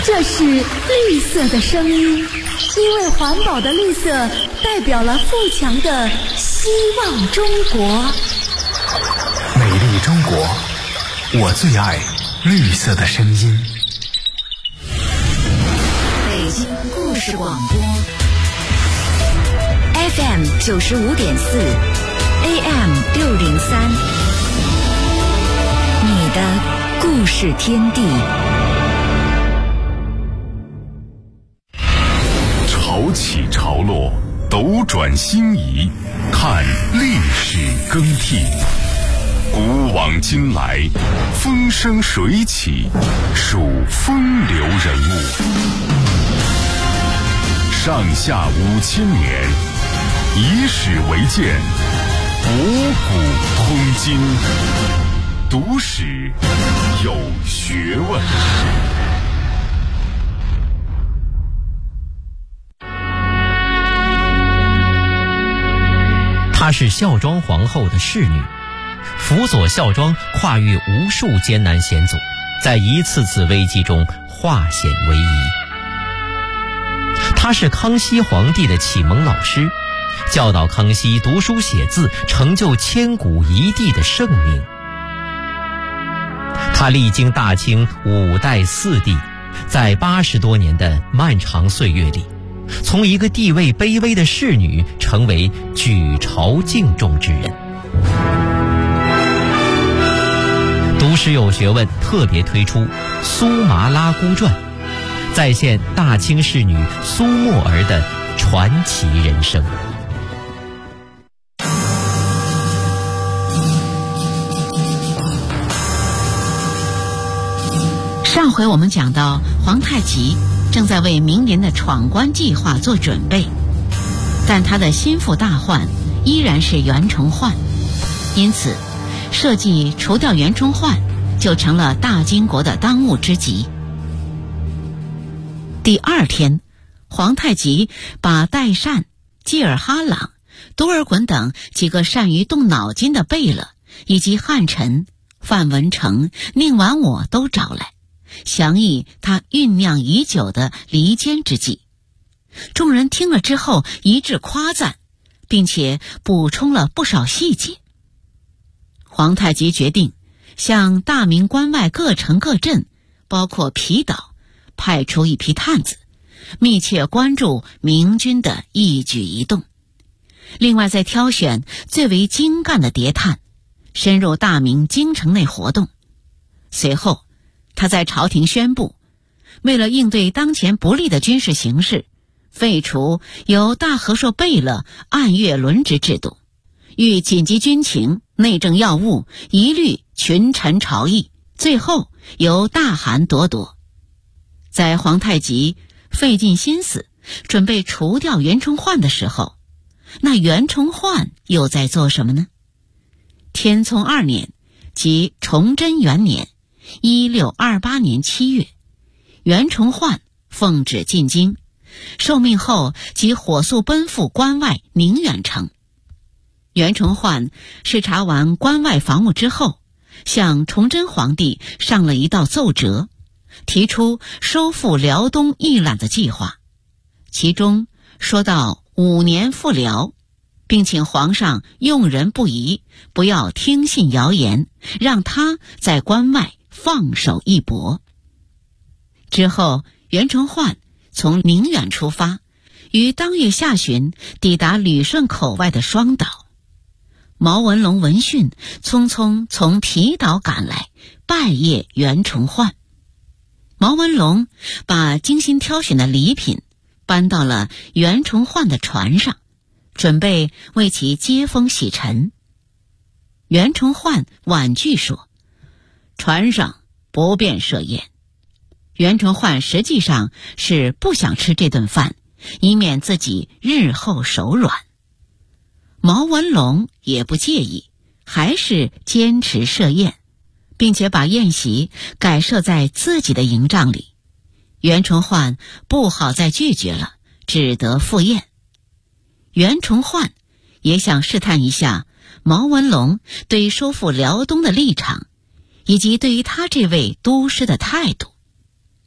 这是绿色的声音，因为环保的绿色代表了富强的希望中国。 美丽中国，我最爱绿色的声音。 北京故事广播 FM 95.4 AM 603，你的故事天地。 潮起潮落，斗转星移，看历史更替。古往今来，风生水起，数风流人物。上下5000年，以史为鉴，博古通今，读史有学问。 她是孝庄皇后的侍女，辅佐孝庄跨越无数艰难险阻，在一次次危机中化险为夷。她是康熙皇帝的启蒙老师，教导康熙读书写字，成就千古一帝的盛名。她历经大清5代4帝，在80多年的漫长岁月里，从一个地位卑微的侍女成为举朝敬重之人。读史有学问特别推出《苏麻拉姑传》，再现大清侍女苏沫儿的传奇人生。 上回我们讲到，皇太极正在为明年的闯关计划做准备，但他的心腹大患依然是袁崇焕，因此设计除掉袁崇焕就成了大金国的当务之急。第2天，皇太极把代善、济尔哈朗、多尔衮等几个善于动脑筋的贝勒，以及汉臣、范文成、宁完我都找来，详议他酝酿已久的离间之计。众人听了之后一致夸赞，并且补充了不少细节。皇太极决定向大明关外各城各镇，包括皮岛，派出一批探子，密切关注明军的一举一动。另外再挑选最为精干的谍探，深入大明京城内活动。随后他在朝廷宣布，为了应对当前不利的军事形势，废除由大和硕贝勒按月轮值制度，遇紧急军情、内政要务一律群臣朝议，最后由大汗朵朵。在皇太极费尽心思准备除掉袁崇焕的时候，那袁崇焕又在做什么呢？天聪2年，即崇祯元年1628年7月，袁崇焕奉旨进京，受命后即火速奔赴关外宁远城。袁崇焕视察完关外防务之后，向崇祯皇帝上了一道奏折，提出收复辽东一揽的计划，其中说到5年复辽，并请皇上用人不疑，不要听信谣言，让他在关外放手一搏。之后袁崇焕从宁远出发，于当月下旬抵达旅顺口外的双岛。毛文龙闻讯，匆匆从皮岛赶来，拜谒袁崇焕。毛文龙把精心挑选的礼品搬到了袁崇焕的船上，准备为其接风洗尘。袁崇焕婉拒说，船上不便设宴。袁崇焕实际上是不想吃这顿饭，以免自己日后手软。毛文龙也不介意，还是坚持设宴，并且把宴席改设在自己的营帐里。袁崇焕不好再拒绝了，只得赴宴。袁崇焕也想试探一下毛文龙对收复辽东的立场，以及对于他这位都师的态度。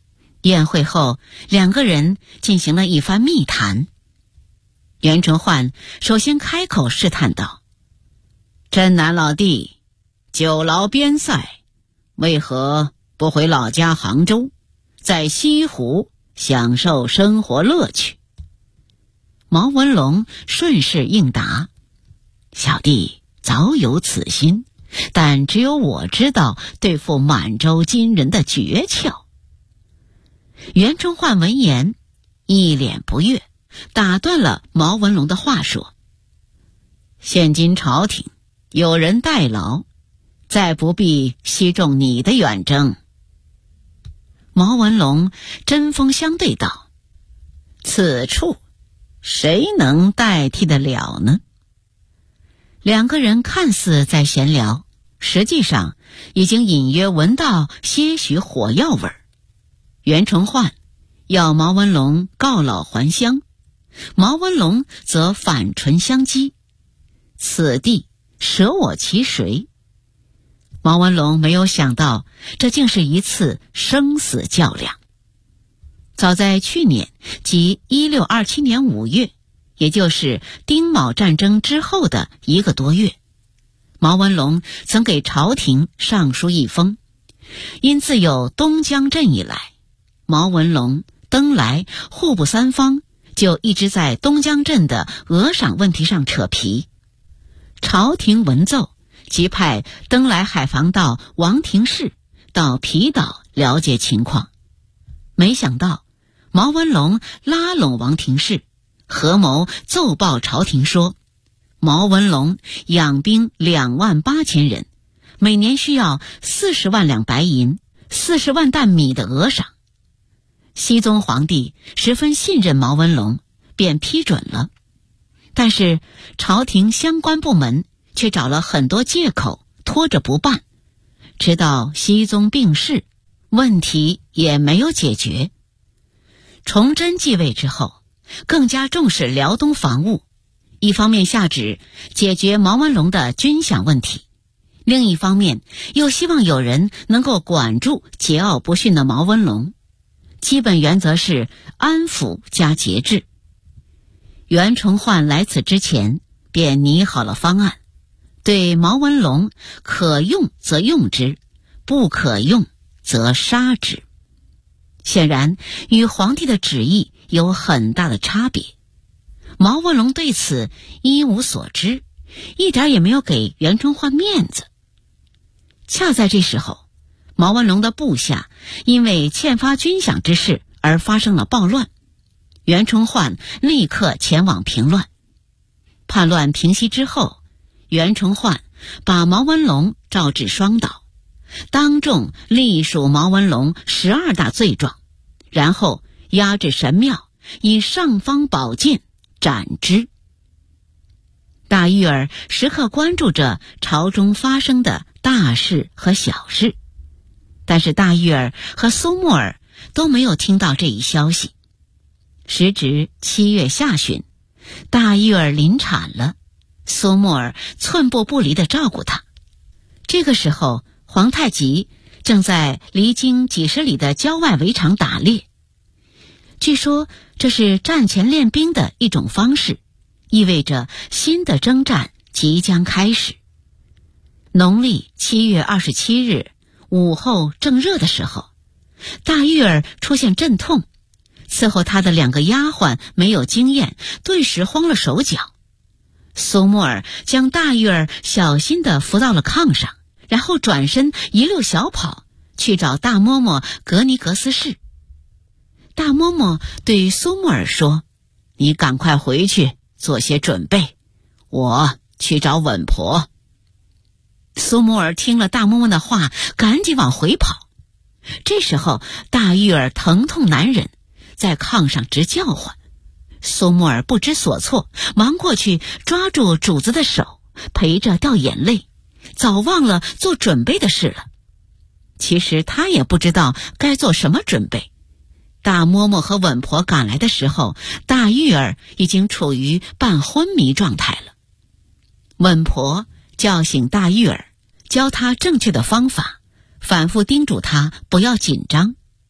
宴会后，两个人进行了一番密谈。袁崇焕首先开口试探道：镇南老弟，久劳边塞，为何不回老家杭州，在西湖享受生活乐趣？毛文龙顺势应答：小弟早有此心，但只有我知道对付满洲金人的诀窍。袁崇焕闻言一脸不悦，打断了毛文龙的话说：现今朝廷有人代劳，再不必惜重你的远征。毛文龙针锋相对道：此处谁能代替得了呢？两个人看似在闲聊，实际上已经隐约闻到些许火药味儿。袁崇焕要毛文龙告老还乡，毛文龙则反唇相讥：此地舍我其谁？毛文龙没有想到，这竟是一次生死较量。早在去年，即1627年5月，也就是丁卯战争之后的1个多月，毛文龙曾给朝廷上书一封，因自有东江镇以来，毛文龙、登莱、户部三方就一直在东江镇的额赏问题上扯皮。朝廷闻奏，即派登莱海防道王廷士到皮岛了解情况。没想到毛文龙拉拢王廷士，合谋奏报朝廷说，毛文龙养兵28000人，每年需要40万两白银、40万担米的额赏。熹宗皇帝十分信任毛文龙，便批准了。但是朝廷相关部门却找了很多借口拖着不办，直到熹宗病逝，问题也没有解决。崇祯继位之后，更加重视辽东防务，一方面下旨解决毛文龙的军饷问题，另一方面又希望有人能够管住桀骜不驯的毛文龙。基本原则是安抚加节制。袁崇焕来此之前便拟好了方案，对毛文龙可用则用之，不可用则杀之。显然与皇帝的旨意有很大的差别。毛文龙对此一无所知，一点也没有给袁崇焕面子。恰在这时候，毛文龙的部下因为欠发军饷之事而发生了暴乱，袁崇焕立刻前往平乱。叛乱平息之后，袁崇焕把毛文龙召至双岛，当众隶属毛文龙12大罪状，然后押至神庙，以尚方宝剑斩之。大玉儿时刻关注着朝中发生的大事和小事，但是大玉儿和苏木儿都没有听到这一消息。时值7月下旬，大玉儿临产了，苏木儿寸步不离地照顾她。这个时候，皇太极正在离京几十里的郊外围场打猎。据说这是战前练兵的一种方式，意味着新的征战即将开始。农历7月27日午后正热的时候，大玉儿出现阵痛，伺候她的2个丫鬟没有经验，顿时慌了手脚。苏木儿将大玉儿小心地扶到了炕上，然后转身一溜小跑去找大嬷嬷格尼格斯氏。大嬷嬷对苏木儿说：你赶快回去做些准备，我去找稳婆。苏木儿听了大嬷嬷的话，赶紧往回跑。这时候大玉儿疼痛难忍，在炕上直叫唤。苏木儿不知所措，忙过去抓住主子的手，陪着掉眼泪，早忘了做准备的事了。其实他也不知道该做什么准备。大嬷嬷和稳婆赶来的时候，大玉儿已经处于半昏迷状态了。稳婆叫醒大玉儿，教她正确的方法，反复叮嘱她不要紧张。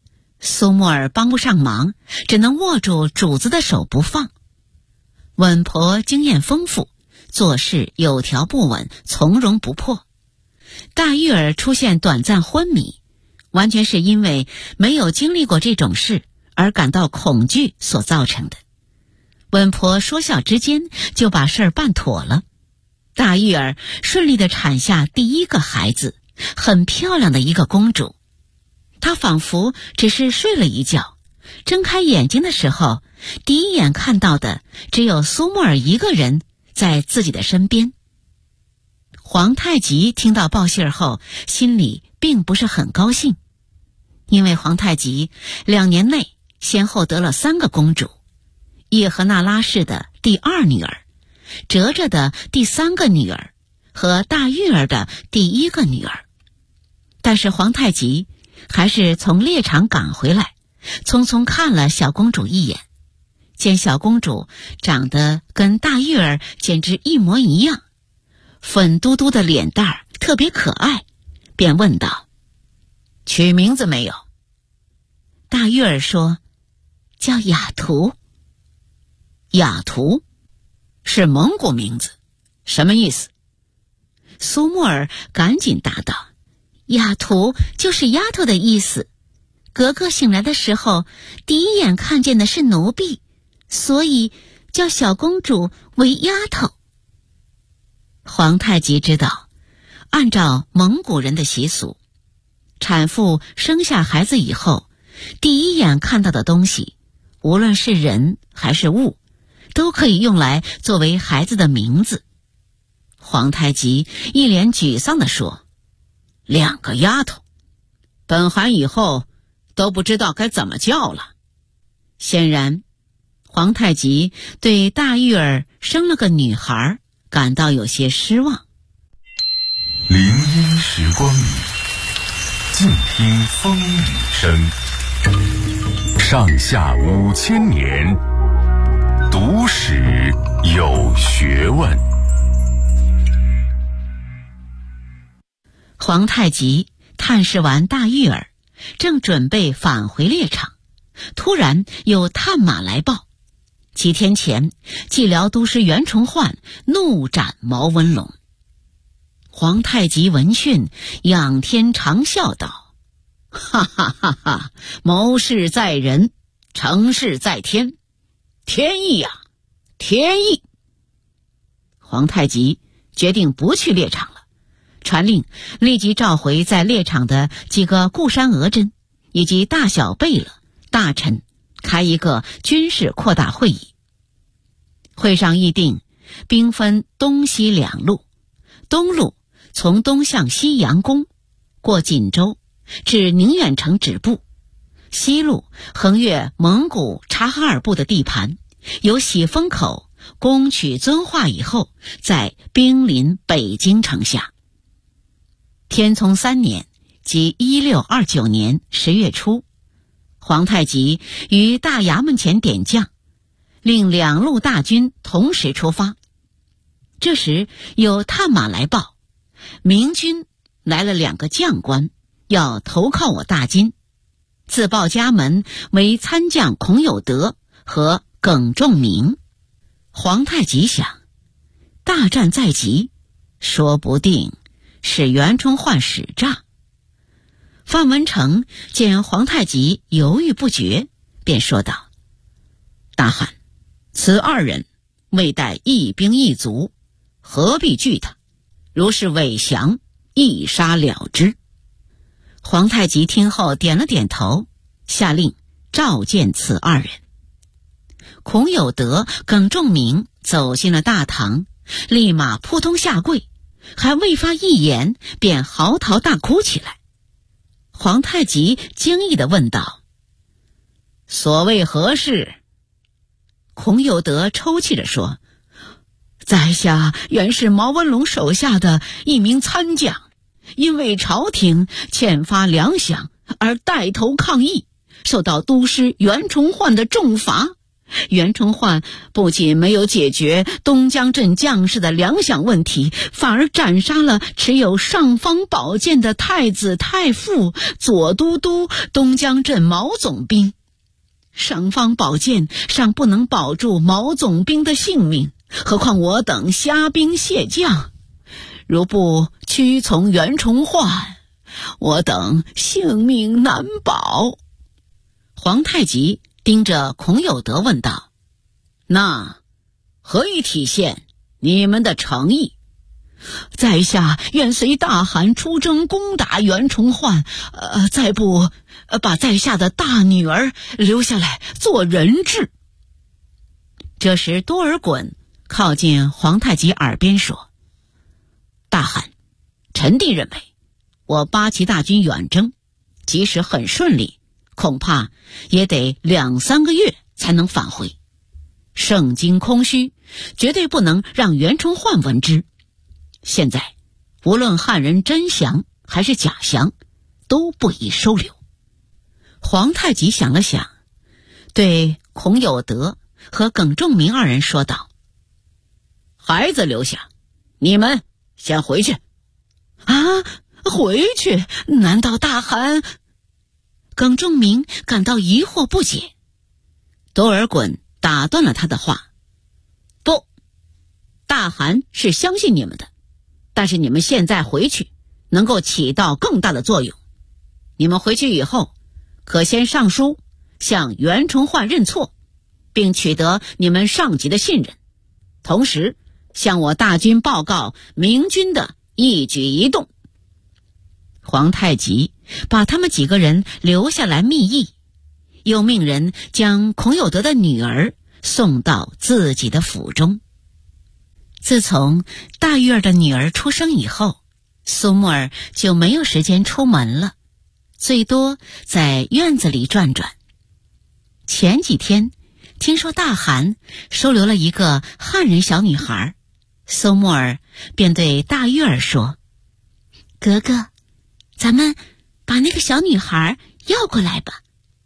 苏沫儿帮不上忙，只能握住主子的手不放。稳婆经验丰富，做事有条不紊，从容不迫。大玉儿出现短暂昏迷，完全是因为没有经历过这种事而感到恐惧所造成的。稳婆说笑之间就把事儿办妥了，大玉儿顺利地产下第一个孩子，很漂亮的一个公主。她仿佛只是睡了一觉，睁开眼睛的时候，第一眼看到的只有苏沫儿一个人在自己的身边。皇太极听到报信后，心里并不是很高兴，因为皇太极2年内先后得了3个公主，叶赫那拉氏的第2女儿，哲哲的第3个女儿和大玉儿的第1个女儿。但是皇太极还是从猎场赶回来，匆匆看了小公主一眼，见小公主长得跟大玉儿简直一模一样，粉嘟嘟的脸蛋儿特别可爱，便问道：取名字没有？大玉儿说：叫雅图。雅图是蒙古名字，什么意思？苏沫儿赶紧答道：雅图就是丫头的意思，格格醒来的时候第一眼看见的是奴婢，所以叫小公主为丫头。皇太极知道，按照蒙古人的习俗，产妇生下孩子以后，第一眼看到的东西，无论是人还是物，都可以用来作为孩子的名字。皇太极一脸沮丧地说：2个丫头，本汗以后都不知道该怎么叫了。显然皇太极对大玉儿生了个女孩感到有些失望。 林荫时光里，静听风雨声。上下5000年，读史有学问。 皇太极探视完大玉儿，正准备返回猎场，突然有探马来报，几天前蓟辽都师袁崇焕怒斩毛文龙。皇太极闻讯，仰天长啸道：哈哈哈哈，谋事在人，成事在天，天意呀，天意！皇太极决定不去猎场了，传令立即召回在猎场的几个固山额真以及大小贝勒大臣，开一个军事扩大会议。会上议定，兵分东西2路，东路从东向西佯攻，过锦州至宁远城止步；西路横越蒙古察哈尔部的地盘，由喜峰口攻取遵化以后，再兵临北京城下。天聪3年，即1629年10月初，皇太极于大衙门前点将，令2路大军同时出发。这时有探马来报，明军来了2个将官，要投靠我大金，自报家门为参将孔有德和耿仲明。皇太极想，大战在即，说不定是袁崇焕使诈。范文成见皇太极犹豫不决，便说道：大汗，此2人未带一兵一卒，何必惧他？如是伪降，一杀了之。皇太极听后点了点头，下令召见此2人。孔有德、耿仲明走进了大堂，立马扑通下跪，还未发一言，便嚎啕大哭起来。皇太极惊异地问道：所谓何事？孔有德抽泣着说：在下原是毛文龙手下的一名参将，因为朝廷欠发粮饷而带头抗议，受到都师袁崇焕的重罚， 袁崇焕不仅没有解决东江镇将士的粮饷问题，反而斩杀了持有尚方宝剑的太子太傅、左都督、东江镇毛总兵。尚方宝剑尚不能保住毛总兵的性命，何况我等虾兵蟹将，如不屈从袁崇焕，我等性命难保。皇太极盯着孔有德问道：那何以体现你们的诚意？在下愿随大汗出征攻打袁崇焕，再不把在下的大女儿留下来做人质。这时多尔衮靠近皇太极耳边说：大汗，臣弟认为我八旗大军远征，即使很顺利，恐怕也得2-3个月才能返回。盛京空虚，绝对不能让袁崇焕闻之。现在无论汉人真降还是假降，都不宜收留。皇太极想了想，对孔有德和耿仲明二人说道：孩子留下，你们先回去。啊，回去？难道大汗？耿仲明感到疑惑不解。多尔衮打断了他的话：不，大汗是相信你们的，但是你们现在回去能够起到更大的作用。你们回去以后，可先上书向袁崇焕认错，并取得你们上级的信任，同时向我大军报告明军的一举一动。皇太极把他们几个人留下来密议，又命人将孔有德的女儿送到自己的府中。自从大玉儿的女儿出生以后，苏木儿就没有时间出门了，最多在院子里转转。前几天听说大汗收留了一个汉人小女孩，苏木儿便对大玉儿说：格格，咱们把那个小女孩要过来吧。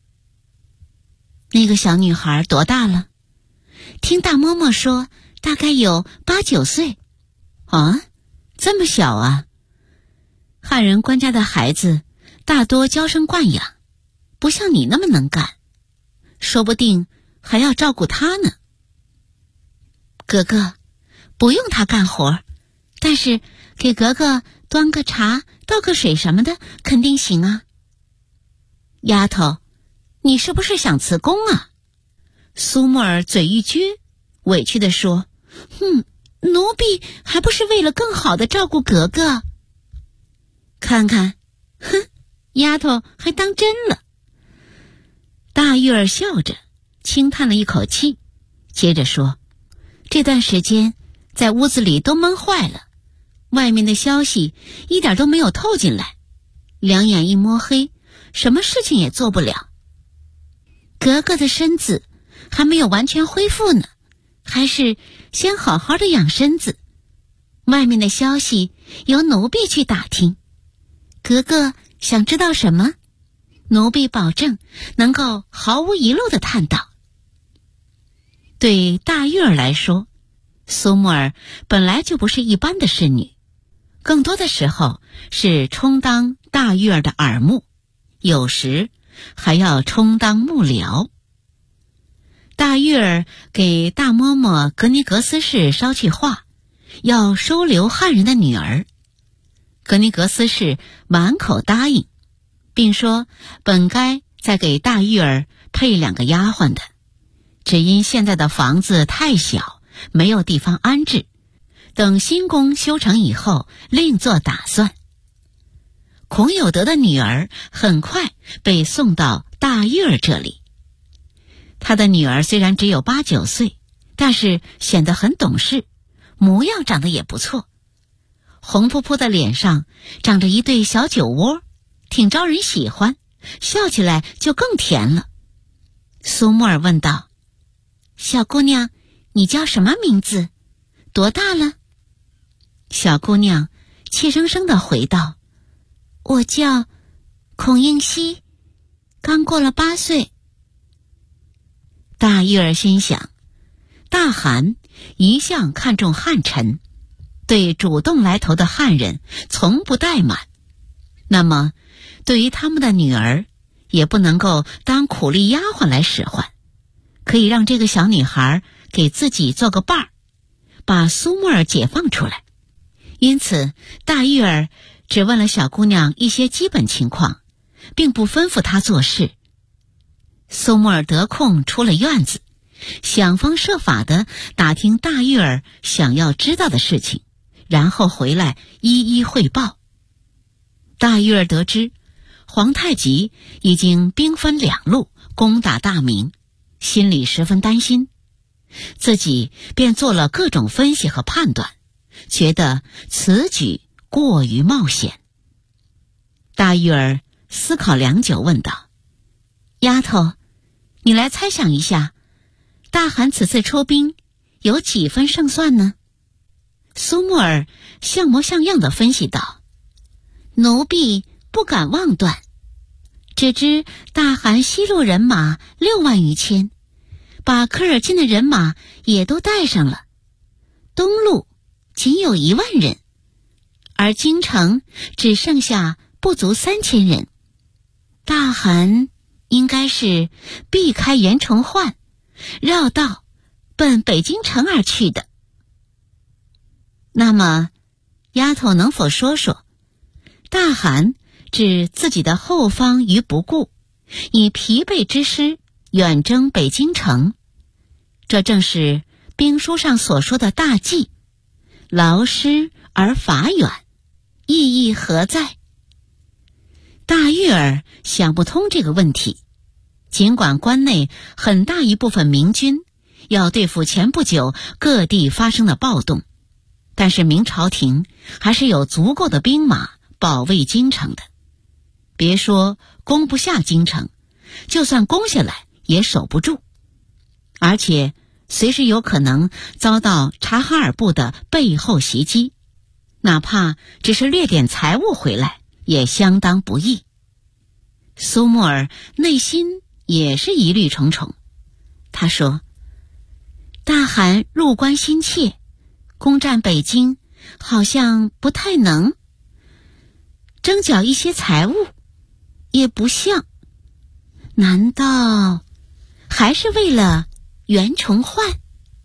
那个小女孩多大了？听大嬷嬷说大概有8-9岁。啊，这么小啊？汉人官家的孩子大多娇生惯养，不像你那么能干，说不定还要照顾她呢。格格，不用她干活，但是给格格端个茶倒个水什么的肯定行啊。丫头，你是不是想辞工啊？苏木儿嘴一撅，委屈地说：奴婢还不是为了更好地照顾格格。看看，丫头还当真了。大玉儿笑着轻叹了一口气，接着说：这段时间在屋子里都闷坏了，外面的消息一点都没有透进来，两眼一摸黑，什么事情也做不了。格格的身子还没有完全恢复呢，还是先好好的养身子，外面的消息由奴婢去打听。格格想知道什么，奴婢保证能够毫无遗漏的探到。对大玉儿来说，苏木儿本来就不是一般的侍女，更多的时候是充当大玉儿的耳目，有时还要充当幕僚。大玉儿给大嬷嬷格尼格斯氏捎去话，要收留汉人的女儿。格尼格斯氏满口答应，并说本该再给大玉儿配2个丫鬟的，只因现在的房子太小，没有地方安置，等新宫修成以后另做打算。孔有德的女儿很快被送到大玉儿这里。他的女儿虽然只有8-9岁，但是显得很懂事，模样长得也不错，红扑扑的脸上长着一对小酒窝，挺招人喜欢，笑起来就更甜了。苏木儿问道：小姑娘，你叫什么名字？多大了？小姑娘怯生生地回道：我叫孔应希，刚过了8岁。 大玉儿心想，大汗一向看重汉臣，对主动来投的汉人从不怠慢，那么对于他们的女儿也不能够当苦力丫鬟来使唤，可以让这个小女孩给自己做个伴儿，把苏沫儿解放出来。因此大玉儿只问了小姑娘一些基本情况，并不吩咐她做事。苏沫儿得空出了院子，想方设法地打听大玉儿想要知道的事情，然后回来一一汇报。大玉儿得知皇太极已经兵分两路攻打大明，心里十分担心，自己便做了各种分析和判断，觉得此举过于冒险。大玉儿思考良久，问道：丫头，你来猜想一下，大汗此次出兵有几分胜算呢？苏沫儿像模像样地分析道：奴婢不敢妄断，只知大汗西路人马6万余千，把科尔沁的人马也都带上了，东路仅有1万人，而京城只剩下不足3000人。大汗应该是避开袁崇焕，绕道奔北京城而去的。那么丫头能否说说，大汗置自己的后方于不顾，以疲惫之师远征北京城，这正是兵书上所说的大计，劳师而伐远，意义何在？大玉儿想不通这个问题。尽管关内很大一部分明军要对付前不久各地发生的暴动，但是明朝廷还是有足够的兵马保卫京城的。别说攻不下京城，就算攻下来也守不住，而且随时有可能遭到察哈尔部的背后袭击，哪怕只是掠点财物回来也相当不易。苏沫儿内心也是疑虑重重，他说：大汗入关心切，攻占北京好像不太能，征缴一些财物也不像，难道还是为了袁崇焕？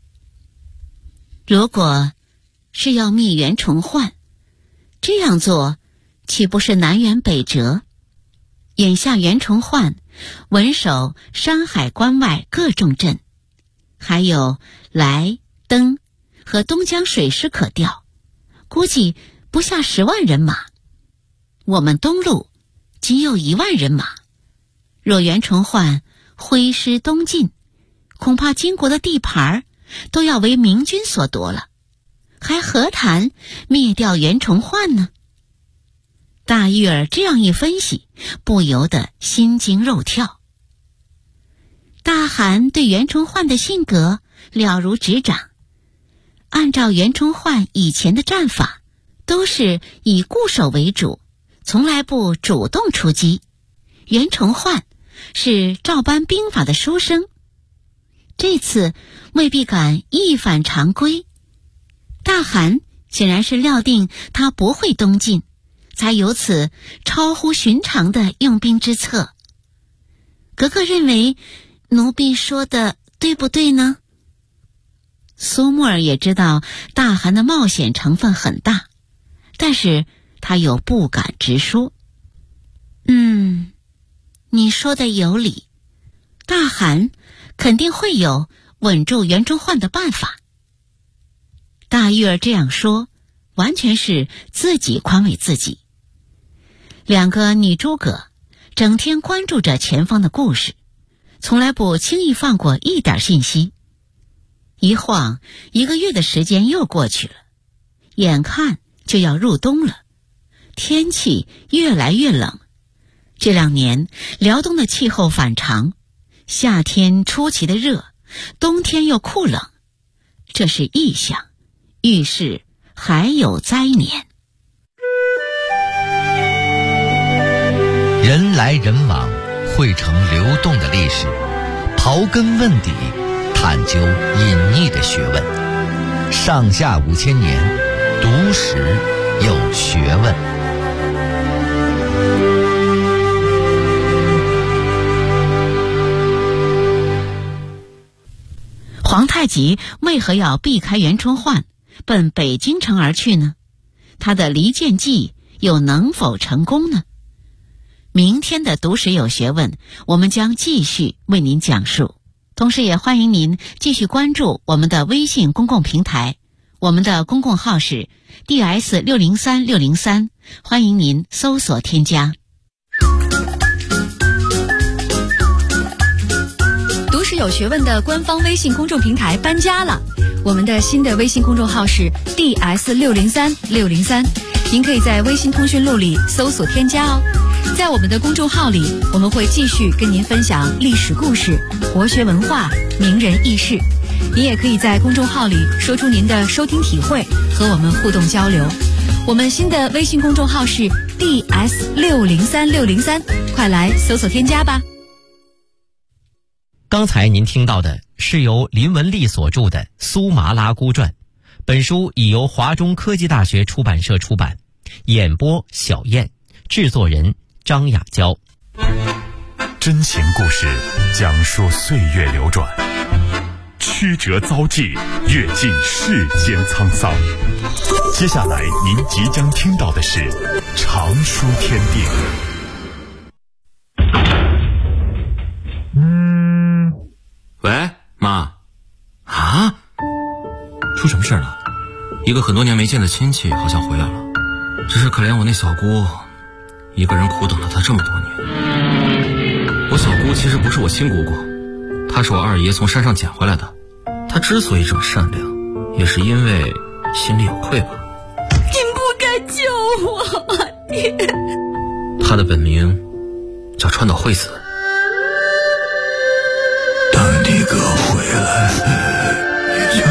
如果是要灭袁崇焕，这样做岂不是南辕北辙？眼下袁崇焕稳守山海关外各重镇，还有莱、登和东江水师可调，估计不下10万人马。我们东路仅有1万人马，若袁崇焕挥师东进，恐怕金国的地盘都要为明军所夺了，还何谈灭掉袁崇焕呢？大玉儿这样一分析，不由得心惊肉跳。大汗对袁崇焕的性格了如指掌，按照袁崇焕以前的战法，都是以固守为主，从来不主动出击。袁崇焕是照搬兵法的书生，这次未必敢一反常规。大汗显然是料定他不会东进，才有此超乎寻常的用兵之策。格格认为奴婢说的对不对呢？苏沫儿也知道大汗的冒险成分很大，但是他又不敢直说。你说的有理，大汗肯定会有稳住袁崇焕的办法。大玉儿这样说，完全是自己宽慰自己。2个女诸葛整天关注着前方的故事，从来不轻易放过一点信息。一晃1个月的时间又过去了，眼看就要入冬了，天气越来越冷。这2年辽东的气候反常，夏天出奇的热，冬天又酷冷，这是异象，预示还有灾年。 人来人往，汇成流动的历史。 刨根问底，探究隐匿的学问。上下5000年，读史有学问。 皇太极为何要避开袁崇焕，奔北京城而去呢？他的离间计又能否成功呢？明天的读史有学问，我们将继续为您讲述。同时也欢迎您继续关注我们的微信公共平台，我们的公共号是 DS603603，欢迎您搜索添加。 读史有学问的官方微信公众平台搬家了，我们的新的微信公众号是 DS603603，您可以在微信通讯录里搜索添加哦。在我们的公众号里，我们会继续跟您分享历史故事、国学文化、名人轶事。您也可以在公众号里说出您的收听体会，和我们互动交流。我们新的微信公众号是 DS603603，快来搜索添加吧。 刚才您听到的是由林文丽所著的《苏麻拉姑传》，本书已由华中科技大学出版社出版，演播小燕，制作人张雅娇。 真情故事讲述岁月流转，曲折遭际，阅尽世间沧桑。接下来您即将听到的是常书天地。 喂，妈。啊？出什么事了？一个很多年没见的亲戚好像回来了，只是可怜我那小姑一个人苦等了他这么多年。我小姑其实不是我亲姑姑，她是我二爷从山上捡回来的。她之所以这么善良，也是因为心里有愧吧。 您不该救我，爹。 她的本名叫川岛惠子。 等你哥回来，你就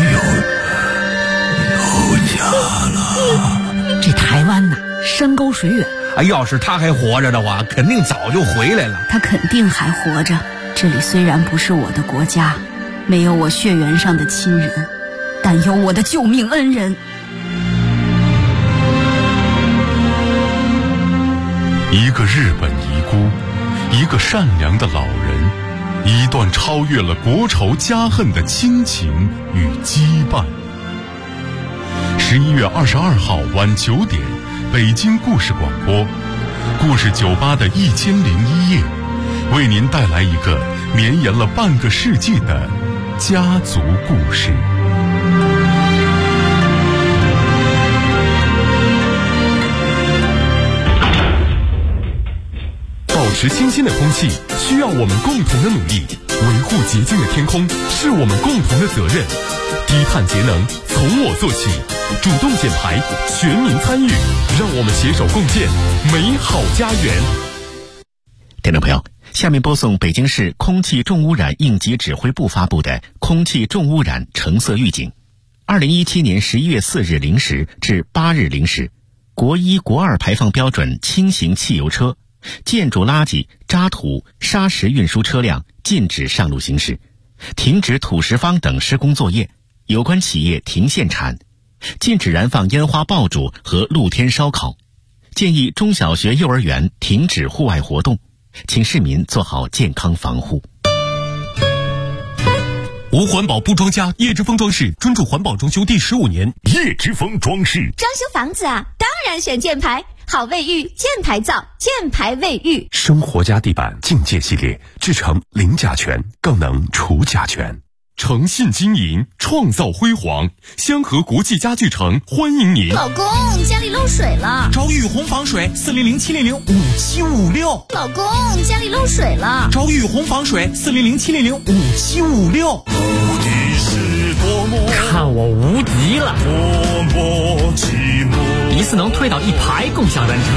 有家了。 这台湾呐，山高水远。 要是他还活着的话，肯定早就回来了。 他肯定还活着。这里虽然不是我的国家，没有我血缘上的亲人，但有我的救命恩人。 一个日本遗孤，一个善良的老人，一段超越了国仇家恨的亲情与羁绊。11月22号晚9点，北京故事广播，故事酒吧的1001夜，为您带来一个绵延了半个世纪的家族故事。 保持清新的空气需要我们共同的努力，维护洁净的天空是我们共同的责任。低碳节能从我做起，主动减排，全民参与，让我们携手共建美好家园。 听众朋友，下面播送北京市空气重污染应急指挥部发布的空气重污染橙色预警。2017年11月4日0时至8日0时，国1、国2排放标准轻型汽油车、建筑垃圾、渣土、砂石运输车辆禁止上路行驶，停止土石方等施工作业，有关企业停限产，禁止燃放烟花爆竹和露天烧烤，建议中小学、幼儿园停止户外活动，请市民做好健康防护。 无环保不装家，叶之峰装饰专注环保装修第15年。 叶之峰装饰装修房子啊，当然选箭牌，好卫浴，箭牌造，箭牌卫浴。 生活家地板境界系列，制成零甲醛，更能除甲醛。诚信经营，创造辉煌。香河国际家具城欢迎您。 老公，家里漏水了。 找雨虹防水400-700-5756。 老公，家里漏水了。 找雨虹防水400-700-5756。 无敌是多么， 看我无敌了！ 多么寂寞。 迪斯能推倒一排共享单车。